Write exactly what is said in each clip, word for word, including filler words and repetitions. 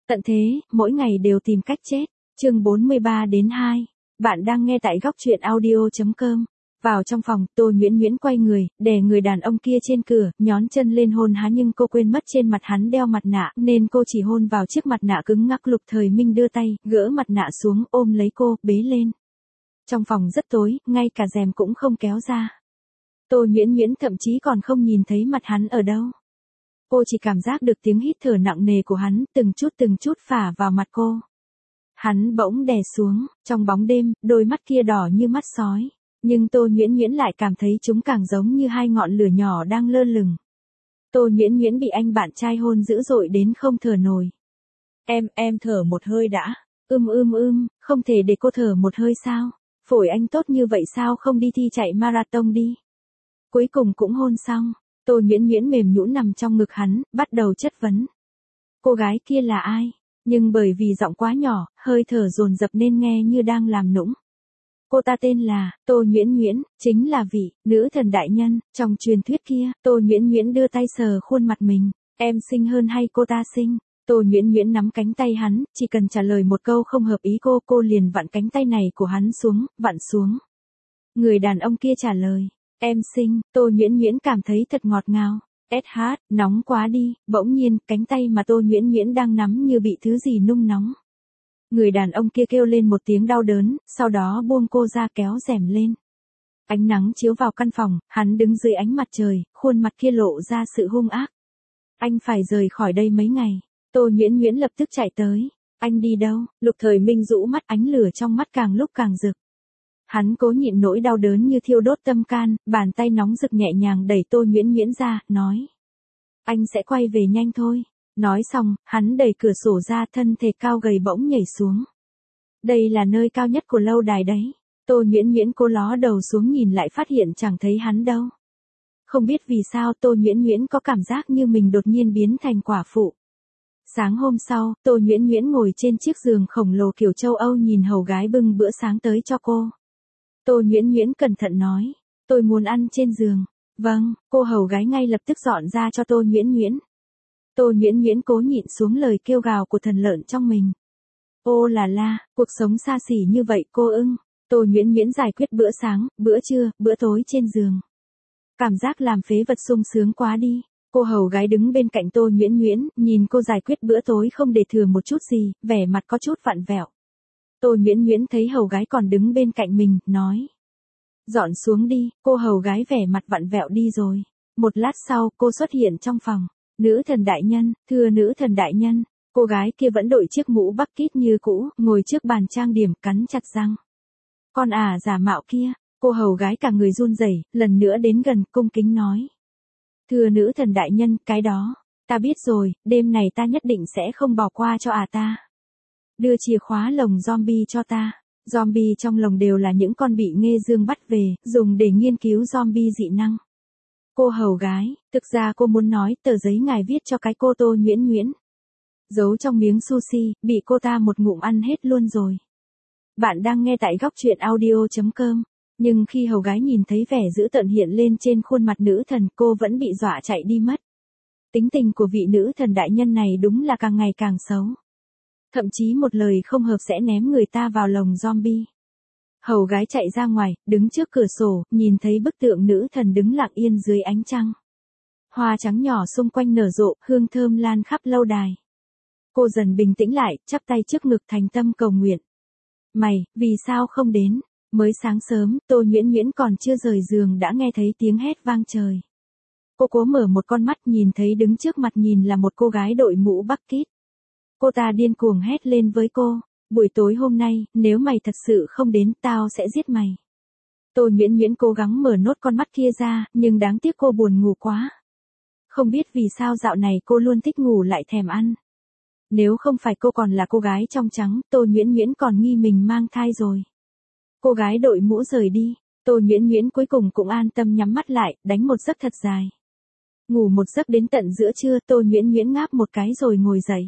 Tận thế, mỗi ngày đều tìm cách chết. Chương bốn mươi ba đến hai. Bạn đang nghe tại góc truyện audio chấm com. Vào trong phòng, Tô Nguyễn Nguyễn quay người, đè người đàn ông kia trên cửa, nhón chân lên hôn hắn, nhưng cô quên mất trên mặt hắn đeo mặt nạ, nên cô chỉ hôn vào chiếc mặt nạ cứng ngắc. Lục Thời Minh đưa tay, gỡ mặt nạ xuống, ôm lấy cô, bế lên. Trong phòng rất tối, ngay cả rèm cũng không kéo ra. Tô Nguyễn Nguyễn thậm chí còn không nhìn thấy mặt hắn ở đâu. Cô chỉ cảm giác được tiếng hít thở nặng nề của hắn, từng chút từng chút phả vào mặt cô. Hắn bỗng đè xuống, trong bóng đêm, đôi mắt kia đỏ như mắt sói. Nhưng Tô Nguyễn Nguyễn lại cảm thấy chúng càng giống như hai ngọn lửa nhỏ đang lơ lửng. Tô Nguyễn Nguyễn bị anh bạn trai hôn dữ dội đến không thở nổi. Em, em thở một hơi đã. Ưm ưm ưm, không thể để cô thở một hơi sao? Phổi anh tốt như vậy sao không đi thi chạy marathon đi? Cuối cùng cũng hôn xong. Tô Nguyễn Nguyễn mềm nhũn nằm trong ngực hắn, bắt đầu chất vấn. Cô gái kia là ai? Nhưng bởi vì giọng quá nhỏ, hơi thở dồn dập nên nghe như đang làm nũng. Cô ta tên là Tô Nguyễn Nguyễn, chính là vị nữ thần đại nhân trong truyền thuyết kia. Tô Nguyễn Nguyễn đưa tay sờ khuôn mặt mình. Em xinh hơn hay cô ta xinh? Tô Nguyễn Nguyễn nắm cánh tay hắn, chỉ cần trả lời một câu không hợp ý cô, cô liền vặn cánh tay này của hắn xuống, vặn xuống. Người đàn ông kia trả lời. Em xinh. Tô Nguyễn Nguyễn cảm thấy thật ngọt ngào. ét hát, nóng quá đi. Bỗng nhiên, cánh tay mà Tô Nguyễn Nguyễn đang nắm như bị thứ gì nung nóng. Người đàn ông kia kêu lên một tiếng đau đớn, sau đó buông cô ra kéo rèm lên. Ánh nắng chiếu vào căn phòng, hắn đứng dưới ánh mặt trời, khuôn mặt kia lộ ra sự hung ác. Anh phải rời khỏi đây mấy ngày. Tô Nguyễn Nguyễn lập tức chạy tới. Anh đi đâu? Lục Thời Minh rũ mắt, ánh lửa trong mắt càng lúc càng rực. Hắn cố nhịn nỗi đau đớn như thiêu đốt tâm can, bàn tay nóng rực nhẹ nhàng đẩy Tô Nguyễn Nguyễn ra, nói. Anh sẽ quay về nhanh thôi. Nói xong, hắn đẩy cửa sổ ra, thân thể cao gầy bỗng nhảy xuống. Đây là nơi cao nhất của lâu đài đấy. Tô Nguyễn Nguyễn cố ló đầu xuống nhìn lại, phát hiện chẳng thấy hắn đâu. Không biết vì sao Tô Nguyễn Nguyễn có cảm giác như mình đột nhiên biến thành quả phụ. Sáng hôm sau, Tô Nguyễn Nguyễn ngồi trên chiếc giường khổng lồ kiểu châu Âu nhìn hầu gái bưng bữa sáng tới cho cô. Tô Nguyễn Nguyễn cẩn thận nói, tôi muốn ăn trên giường. Vâng, cô hầu gái ngay lập tức dọn ra cho Tô Nguyễn Nguyễn. Tô Nguyễn Nguyễn cố nhịn xuống lời kêu gào của thần lợn trong mình. Ô là la, cuộc sống xa xỉ như vậy cô ưng. Tô Nguyễn Nguyễn giải quyết bữa sáng, bữa trưa, bữa tối trên giường. Cảm giác làm phế vật sung sướng quá đi. Cô hầu gái đứng bên cạnh Tô Nguyễn Nguyễn, nhìn cô giải quyết bữa tối không để thừa một chút gì, vẻ mặt có chút vặn vẹo. Tô Nguyễn Nguyễn thấy hầu gái còn đứng bên cạnh mình, nói. Dọn xuống đi. Cô hầu gái vẻ mặt vặn vẹo đi rồi. Một lát sau, cô xuất hiện trong phòng. Nữ thần đại nhân, thưa nữ thần đại nhân. Cô gái kia vẫn đội chiếc mũ bucket như cũ, ngồi trước bàn trang điểm, cắn chặt răng. Con à giả mạo kia. Cô hầu gái cả người run rẩy, lần nữa đến gần, cung kính nói. Thưa nữ thần đại nhân, cái đó, ta biết rồi, đêm này ta nhất định sẽ không bỏ qua cho à ta. Đưa chìa khóa lồng zombie cho ta. Zombie trong lồng đều là những con bị Nghê Dương bắt về, dùng để nghiên cứu zombie dị năng. Cô hầu gái, thực ra cô muốn nói tờ giấy ngài viết cho cái cô Tô Nguyễn Nguyễn. Giấu trong miếng sushi, bị cô ta một ngụm ăn hết luôn rồi. Bạn đang nghe tại góc truyện audio chấm com. Nhưng khi hầu gái nhìn thấy vẻ dữ tợn hiện lên trên khuôn mặt nữ thần, cô vẫn bị dọa chạy đi mất. Tính tình của vị nữ thần đại nhân này đúng là càng ngày càng xấu. Thậm chí một lời không hợp sẽ ném người ta vào lồng zombie. Hầu gái chạy ra ngoài, đứng trước cửa sổ, nhìn thấy bức tượng nữ thần đứng lặng yên dưới ánh trăng. Hoa trắng nhỏ xung quanh nở rộ, hương thơm lan khắp lâu đài. Cô dần bình tĩnh lại, chắp tay trước ngực thành tâm cầu nguyện. Mày, vì sao không đến? Mới sáng sớm, Tô Nguyễn Nguyễn còn chưa rời giường đã nghe thấy tiếng hét vang trời. Cô cố mở một con mắt, nhìn thấy đứng trước mặt nhìn là một cô gái đội mũ bucket. Cô ta điên cuồng hét lên với cô. Buổi tối hôm nay, nếu mày thật sự không đến, tao sẽ giết mày. Tô Nguyễn Nguyễn cố gắng mở nốt con mắt kia ra, nhưng đáng tiếc cô buồn ngủ quá. Không biết vì sao dạo này cô luôn thích ngủ lại thèm ăn. Nếu không phải cô còn là cô gái trong trắng, Tô Nguyễn Nguyễn còn nghi mình mang thai rồi. Cô gái đội mũ rời đi, Tô Nguyễn Nguyễn cuối cùng cũng an tâm nhắm mắt lại, đánh một giấc thật dài. Ngủ một giấc đến tận giữa trưa, Tô Nguyễn Nguyễn ngáp một cái rồi ngồi dậy.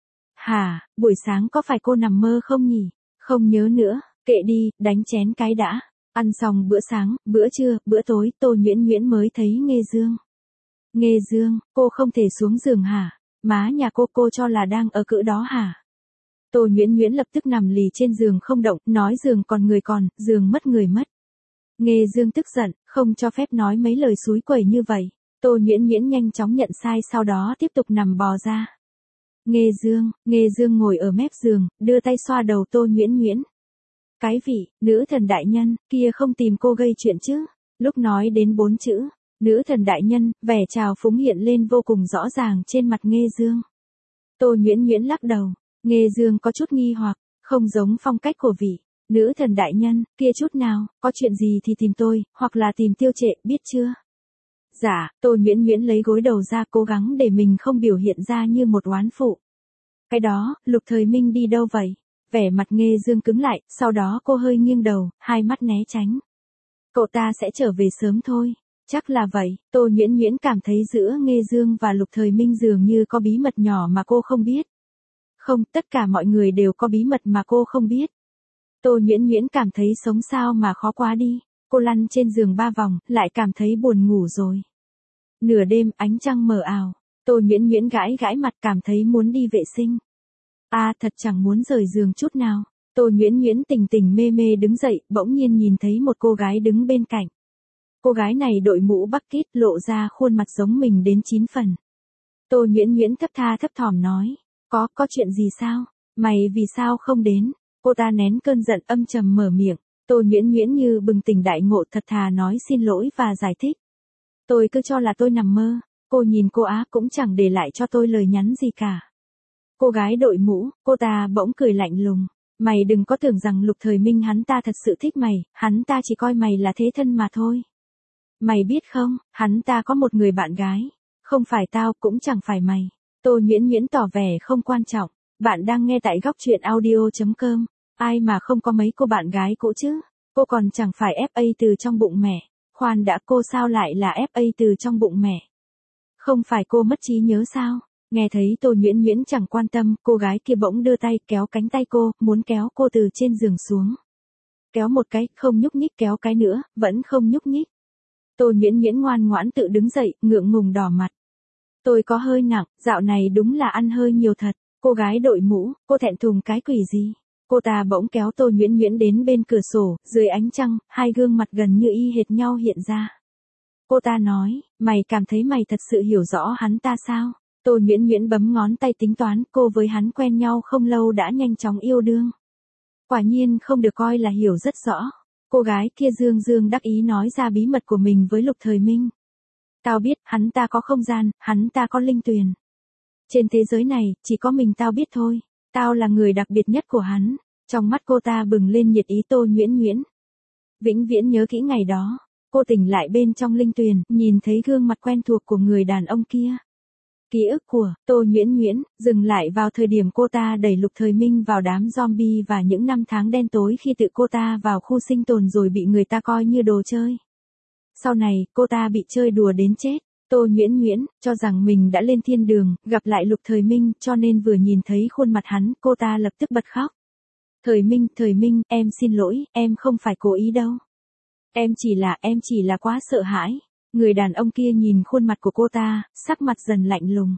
Hả, buổi sáng có phải cô nằm mơ không nhỉ? Không nhớ nữa, kệ đi, đánh chén cái đã. Ăn xong bữa sáng, bữa trưa, bữa tối, Tô Nguyễn Nguyễn mới thấy Nghê Dương. Nghê Dương, cô không thể xuống giường hả? Má nhà cô cô cho là đang ở cữ đó hả? Tô Nguyễn Nguyễn lập tức nằm lì trên giường không động, nói giường còn người còn, giường mất người mất. Nghê Dương tức giận, không cho phép nói mấy lời xúi quẩy như vậy. Tô Nguyễn Nguyễn nhanh chóng nhận sai sau đó tiếp tục nằm bò ra. Nghê Dương, Nghê Dương ngồi ở mép giường, đưa tay xoa đầu Tô Nguyễn Nguyễn. Cái vị, nữ thần đại nhân, kia không tìm cô gây chuyện chứ. Lúc nói đến bốn chữ, nữ thần đại nhân, vẻ trào phúng hiện lên vô cùng rõ ràng trên mặt Nghê Dương. Tô Nguyễn Nguyễn lắc đầu, Nghê Dương có chút nghi hoặc, không giống phong cách của vị. Nữ thần đại nhân, kia chút nào, có chuyện gì thì tìm tôi, hoặc là tìm Tiêu Trệ, biết chưa? Dạ, Tô Nguyễn Nguyễn lấy gối đầu ra cố gắng để mình không biểu hiện ra như một oán phụ. Cái đó, Lục Thời Minh đi đâu vậy? Vẻ mặt Nghê Dương cứng lại, sau đó cô hơi nghiêng đầu, hai mắt né tránh. Cậu ta sẽ trở về sớm thôi. Chắc là vậy, Tô Nguyễn Nguyễn cảm thấy giữa Nghê Dương và Lục Thời Minh dường như có bí mật nhỏ mà cô không biết. Không, tất cả mọi người đều có bí mật mà cô không biết. Tô Nguyễn Nguyễn cảm thấy sống sao mà khó quá đi. Cô lăn trên giường ba vòng, lại cảm thấy buồn ngủ rồi. Nửa đêm, ánh trăng mờ ảo. Tô Nguyễn Nguyễn gãi gãi mặt cảm thấy muốn đi vệ sinh. À, thật chẳng muốn rời giường chút nào. Tô Nguyễn Nguyễn tỉnh tỉnh mê mê đứng dậy, bỗng nhiên nhìn thấy một cô gái đứng bên cạnh. Cô gái này đội mũ bucket lộ ra khuôn mặt giống mình đến chín phần. Tô Nguyễn Nguyễn thấp tha thấp thỏm nói. Có, có chuyện gì sao? Mày vì sao không đến? Cô ta nén cơn giận âm trầm mở miệng. Tô Nguyễn Nguyễn như bừng tỉnh đại ngộ thật thà nói xin lỗi và giải thích. Tôi cứ cho là tôi nằm mơ. Cô nhìn cô á cũng chẳng để lại cho tôi lời nhắn gì cả. Cô gái đội mũ, cô ta bỗng cười lạnh lùng. Mày đừng có tưởng rằng Lục Thời Minh hắn ta thật sự thích mày, hắn ta chỉ coi mày là thế thân mà thôi. Mày biết không, hắn ta có một người bạn gái. Không phải tao, cũng chẳng phải mày. Tô Nguyễn Nguyễn tỏ vẻ không quan trọng. Bạn đang nghe tại góc truyện audio chấm com. Ai mà không có mấy cô bạn gái cũ chứ? Cô còn chẳng phải ép a từ trong bụng mẹ. Khoan đã, cô sao lại là ép a từ trong bụng mẹ? Không phải cô mất trí nhớ sao? Nghe thấy Tô Nguyễn Nguyễn chẳng quan tâm, cô gái kia bỗng đưa tay kéo cánh tay cô, muốn kéo cô từ trên giường xuống. Kéo một cái, không nhúc nhích, kéo cái nữa, vẫn không nhúc nhích. Tô Nguyễn Nguyễn ngoan ngoãn tự đứng dậy, ngượng ngùng đỏ mặt. Tôi có hơi nặng, dạo này đúng là ăn hơi nhiều thật. Cô gái đội mũ, cô thẹn thùng cái quỷ gì? Cô ta bỗng kéo Tô Nguyễn Nguyễn đến bên cửa sổ, dưới ánh trăng, hai gương mặt gần như y hệt nhau hiện ra. Cô ta nói, mày cảm thấy mày thật sự hiểu rõ hắn ta sao? Tô Nguyễn Nguyễn bấm ngón tay tính toán, cô với hắn quen nhau không lâu đã nhanh chóng yêu đương. Quả nhiên không được coi là hiểu rất rõ. Cô gái kia dương dương đắc ý nói ra bí mật của mình với Lục Thời Minh. Tao biết, hắn ta có không gian, hắn ta có linh tuyền. Trên thế giới này, chỉ có mình tao biết thôi. Tao là người đặc biệt nhất của hắn. Trong mắt cô ta bừng lên nhiệt ý Tô Nguyễn Nguyễn. Vĩnh viễn nhớ kỹ ngày đó. Cô tỉnh lại bên trong linh tuyền, nhìn thấy gương mặt quen thuộc của người đàn ông kia. Ký ức của Tô Nguyễn Nguyễn dừng lại vào thời điểm cô ta đẩy Lục Thời Minh vào đám zombie và những năm tháng đen tối khi tự cô ta vào khu sinh tồn rồi bị người ta coi như đồ chơi. Sau này, cô ta bị chơi đùa đến chết. Tô Nguyễn Nguyễn cho rằng mình đã lên thiên đường, gặp lại Lục Thời Minh, cho nên vừa nhìn thấy khuôn mặt hắn, cô ta lập tức bật khóc. Thời Minh, Thời Minh, em xin lỗi, em không phải cố ý đâu. Em chỉ là, em chỉ là quá sợ hãi. Người đàn ông kia nhìn khuôn mặt của cô ta, sắc mặt dần lạnh lùng.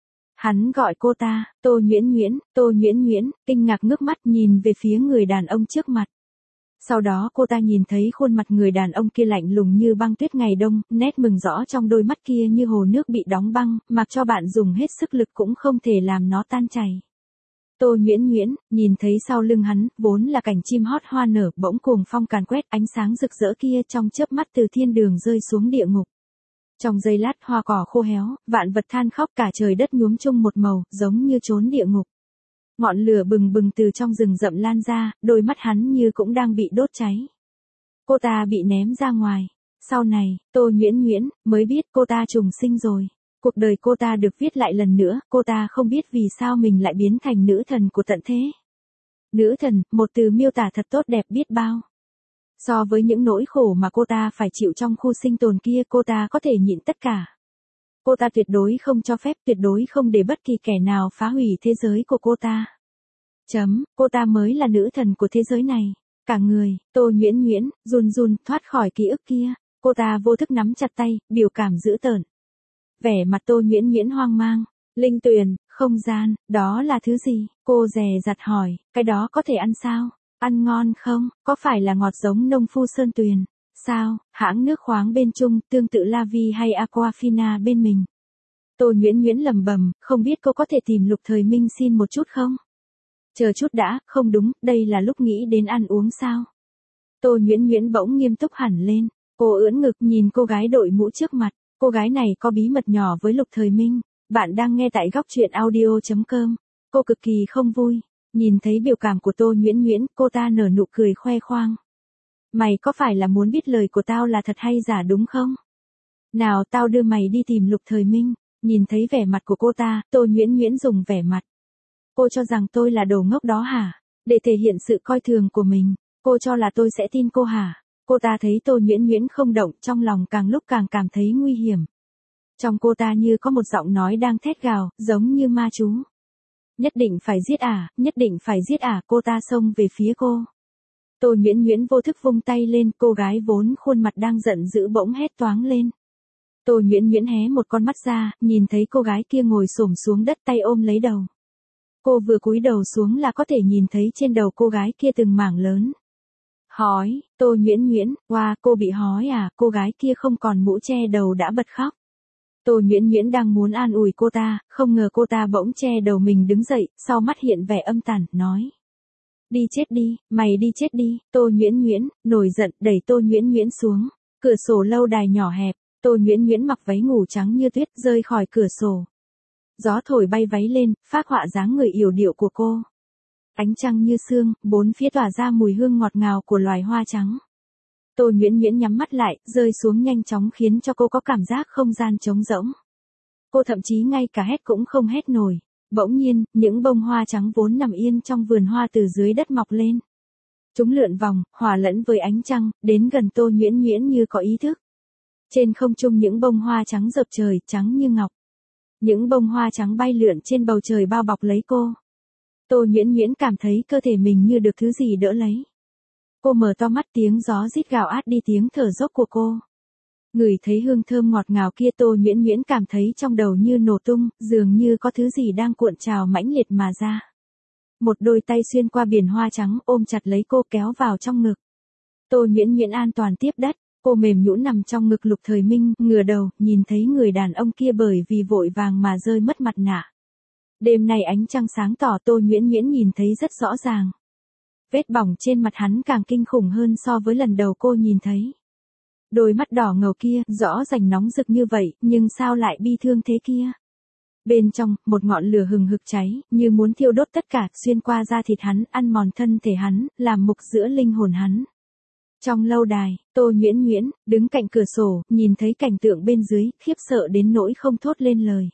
Hắn gọi cô ta, Tô Nguyễn Nguyễn, Tô Nguyễn Nguyễn, kinh ngạc ngước mắt nhìn về phía người đàn ông trước mặt. Sau đó cô ta nhìn thấy khuôn mặt người đàn ông kia lạnh lùng như băng tuyết ngày đông, nét mừng rõ trong đôi mắt kia như hồ nước bị đóng băng, mặc cho bạn dùng hết sức lực cũng không thể làm nó tan chảy. Tô Nguyễn Nguyễn, nhìn thấy sau lưng hắn, vốn là cảnh chim hót hoa nở, bỗng cuồng phong càn quét, ánh sáng rực rỡ kia trong chớp mắt từ thiên đường rơi xuống địa ngục. Trong giây lát hoa cỏ khô héo, vạn vật than khóc, cả trời đất nhuốm chung một màu, giống như trốn địa ngục. Ngọn lửa bừng bừng từ trong rừng rậm lan ra, đôi mắt hắn như cũng đang bị đốt cháy. Cô ta bị ném ra ngoài. Sau này, Tô Nguyễn Nguyễn mới biết cô ta trùng sinh rồi. Cuộc đời cô ta được viết lại lần nữa, cô ta không biết vì sao mình lại biến thành nữ thần của tận thế. Nữ thần, một từ miêu tả thật tốt đẹp biết bao. So với những nỗi khổ mà cô ta phải chịu trong khu sinh tồn kia, cô ta có thể nhịn tất cả. Cô ta tuyệt đối không cho phép, tuyệt đối không để bất kỳ kẻ nào phá hủy thế giới của cô ta. Chấm, cô ta mới là nữ thần của thế giới này. Cả người, Tô Nguyễn Nguyễn, run run, thoát khỏi ký ức kia. Cô ta vô thức nắm chặt tay, biểu cảm dữ tợn. Vẻ mặt Tô Nguyễn Nguyễn hoang mang. Linh tuyền, không gian, đó là thứ gì? Cô dè dặt hỏi, cái đó có thể ăn sao? Ăn ngon không? Có phải là ngọt giống nông phu sơn tuyền? Sao, hãng nước khoáng bên Trung, tương tự La Vi hay Aquafina bên mình? Tô Nguyễn Nguyễn lẩm bẩm, không biết cô có thể tìm Lục Thời Minh xin một chút không? Chờ chút đã, không đúng, đây là lúc nghĩ đến ăn uống sao? Tô Nguyễn Nguyễn bỗng nghiêm túc hẳn lên, cô ưỡn ngực nhìn cô gái đội mũ trước mặt, cô gái này có bí mật nhỏ với Lục Thời Minh. Bạn đang nghe tại góc truyện audio.com. Cô cực kỳ không vui, nhìn thấy biểu cảm của Tô Nguyễn Nguyễn, cô ta nở nụ cười khoe khoang. Mày có phải là muốn biết lời của tao là thật hay giả đúng không? Nào tao đưa mày đi tìm Lục Thời Minh. Nhìn thấy vẻ mặt của cô ta, Tô Nguyễn Nguyễn dùng vẻ mặt. Cô cho rằng tôi là đồ ngốc đó hả? Để thể hiện sự coi thường của mình, cô cho là tôi sẽ tin cô hả? Cô ta thấy Tô Nguyễn Nguyễn không động, trong lòng càng lúc càng cảm thấy nguy hiểm. Trong cô ta như có một giọng nói đang thét gào, giống như ma chú. Nhất định phải giết à, nhất định phải giết à, cô ta xông về phía cô. Tô Nguyễn Nguyễn vô thức vung tay lên, cô gái vốn khuôn mặt đang giận dữ bỗng hét toáng lên. Tô Nguyễn Nguyễn hé một con mắt ra, nhìn thấy cô gái kia ngồi xổm xuống đất tay ôm lấy đầu. Cô vừa cúi đầu xuống là có thể nhìn thấy trên đầu cô gái kia từng mảng lớn. Hói, Tô Nguyễn Nguyễn, wow, cô bị hói à, cô gái kia không còn mũ che đầu đã bật khóc. Tô Nguyễn Nguyễn đang muốn an ủi cô ta, không ngờ cô ta bỗng che đầu mình đứng dậy, sau mắt hiện vẻ âm tàn, nói. Đi chết đi, mày đi chết đi, Tô Nguyễn Nguyễn, nổi giận, đẩy Tô Nguyễn Nguyễn xuống. Cửa sổ lâu đài nhỏ hẹp, Tô Nguyễn Nguyễn mặc váy ngủ trắng như tuyết rơi khỏi cửa sổ. Gió thổi bay váy lên, phác họa dáng người yểu điệu của cô. Ánh trăng như sương, bốn phía tỏa ra mùi hương ngọt ngào của loài hoa trắng. Tô Nguyễn Nguyễn nhắm mắt lại, rơi xuống nhanh chóng khiến cho cô có cảm giác không gian trống rỗng. Cô thậm chí ngay cả hét cũng không hét nổi. Bỗng nhiên, những bông hoa trắng vốn nằm yên trong vườn hoa từ dưới đất mọc lên. Chúng lượn vòng, hòa lẫn với ánh trăng, đến gần Tô Nguyễn Nguyễn như có ý thức. Trên không trung những bông hoa trắng rợp trời, trắng như ngọc. Những bông hoa trắng bay lượn trên bầu trời bao bọc lấy cô. Tô Nguyễn Nguyễn cảm thấy cơ thể mình như được thứ gì đỡ lấy. Cô mở to mắt, tiếng gió rít gào át đi tiếng thở dốc của cô. Ngửi thấy hương thơm ngọt ngào kia, Tô Nguyễn Nguyễn cảm thấy trong đầu như nổ tung, dường như có thứ gì đang cuộn trào mãnh liệt mà ra. Một đôi tay xuyên qua biển hoa trắng ôm chặt lấy cô kéo vào trong ngực. Tô Nguyễn Nguyễn an toàn tiếp đất, cô mềm nhũn nằm trong ngực Lục Thời Minh, ngửa đầu, nhìn thấy người đàn ông kia bởi vì vội vàng mà rơi mất mặt nạ. Đêm nay ánh trăng sáng tỏ, Tô Nguyễn Nguyễn nhìn thấy rất rõ ràng. Vết bỏng trên mặt hắn càng kinh khủng hơn so với lần đầu cô nhìn thấy. Đôi mắt đỏ ngầu kia, rõ rành nóng rực như vậy, nhưng sao lại bi thương thế kia? Bên trong, một ngọn lửa hừng hực cháy, như muốn thiêu đốt tất cả, xuyên qua da thịt hắn, ăn mòn thân thể hắn, làm mục giữa linh hồn hắn. Trong lâu đài, Tô Nguyễn Nguyễn, đứng cạnh cửa sổ, nhìn thấy cảnh tượng bên dưới, khiếp sợ đến nỗi không thốt lên lời.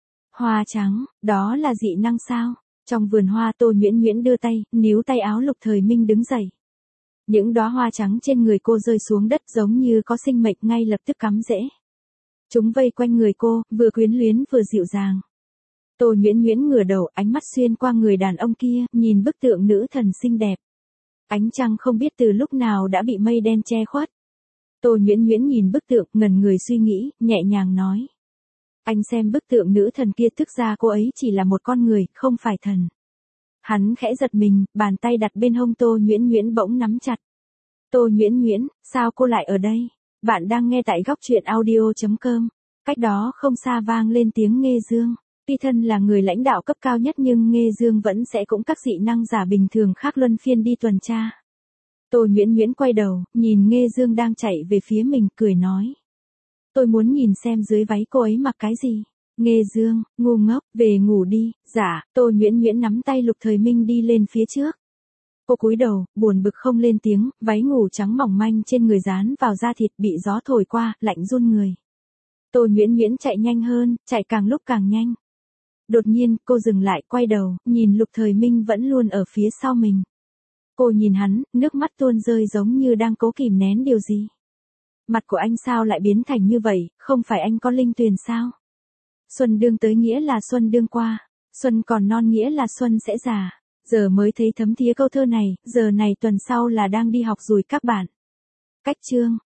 Hoa trắng, đó là dị năng sao? Trong vườn hoa, Tô Nguyễn Nguyễn đưa tay, níu tay áo Lục Thời Minh đứng dậy. Những đóa hoa trắng trên người cô rơi xuống đất giống như có sinh mệnh ngay lập tức cắm rễ. Chúng vây quanh người cô, vừa quyến luyến vừa dịu dàng. Tô Nguyễn Nguyễn ngửa đầu, ánh mắt xuyên qua người đàn ông kia, nhìn bức tượng nữ thần xinh đẹp. Ánh trăng không biết từ lúc nào đã bị mây đen che khuất. Tô Nguyễn Nguyễn nhìn bức tượng, ngẩn người suy nghĩ, nhẹ nhàng nói. Anh xem bức tượng nữ thần kia, thực ra cô ấy chỉ là một con người, không phải thần. Hắn khẽ giật mình, bàn tay đặt bên hông Tô Nguyễn Nguyễn bỗng nắm chặt. Tô Nguyễn Nguyễn, sao cô lại ở đây? Bạn đang nghe tại góc truyện audio.com. Cách đó không xa vang lên tiếng Nghê Dương. Tuy thân là người lãnh đạo cấp cao nhất nhưng Nghê Dương vẫn sẽ cũng các dị năng giả bình thường khác luân phiên đi tuần tra. Tô Nguyễn Nguyễn quay đầu, nhìn Nghê Dương đang chạy về phía mình, cười nói. Tôi muốn nhìn xem dưới váy cô ấy mặc cái gì. Nghê Dương, ngu ngốc, về ngủ đi. Dạ, Tô Nguyễn Nguyễn nắm tay Lục Thời Minh đi lên phía trước. Cô cúi đầu, buồn bực không lên tiếng, váy ngủ trắng mỏng manh trên người dán vào da thịt bị gió thổi qua, lạnh run người. Tô Nguyễn Nguyễn chạy nhanh hơn, chạy càng lúc càng nhanh. Đột nhiên, cô dừng lại, quay đầu, nhìn Lục Thời Minh vẫn luôn ở phía sau mình. Cô nhìn hắn, nước mắt tuôn rơi giống như đang cố kìm nén điều gì. Mặt của anh sao lại biến thành như vậy, không phải anh có linh tuyền sao? Xuân đương tới nghĩa là xuân đương qua, xuân còn non nghĩa là xuân sẽ già. Giờ mới thấy thấm thía câu thơ này, giờ này tuần sau là đang đi học rồi các bạn. Cách chương.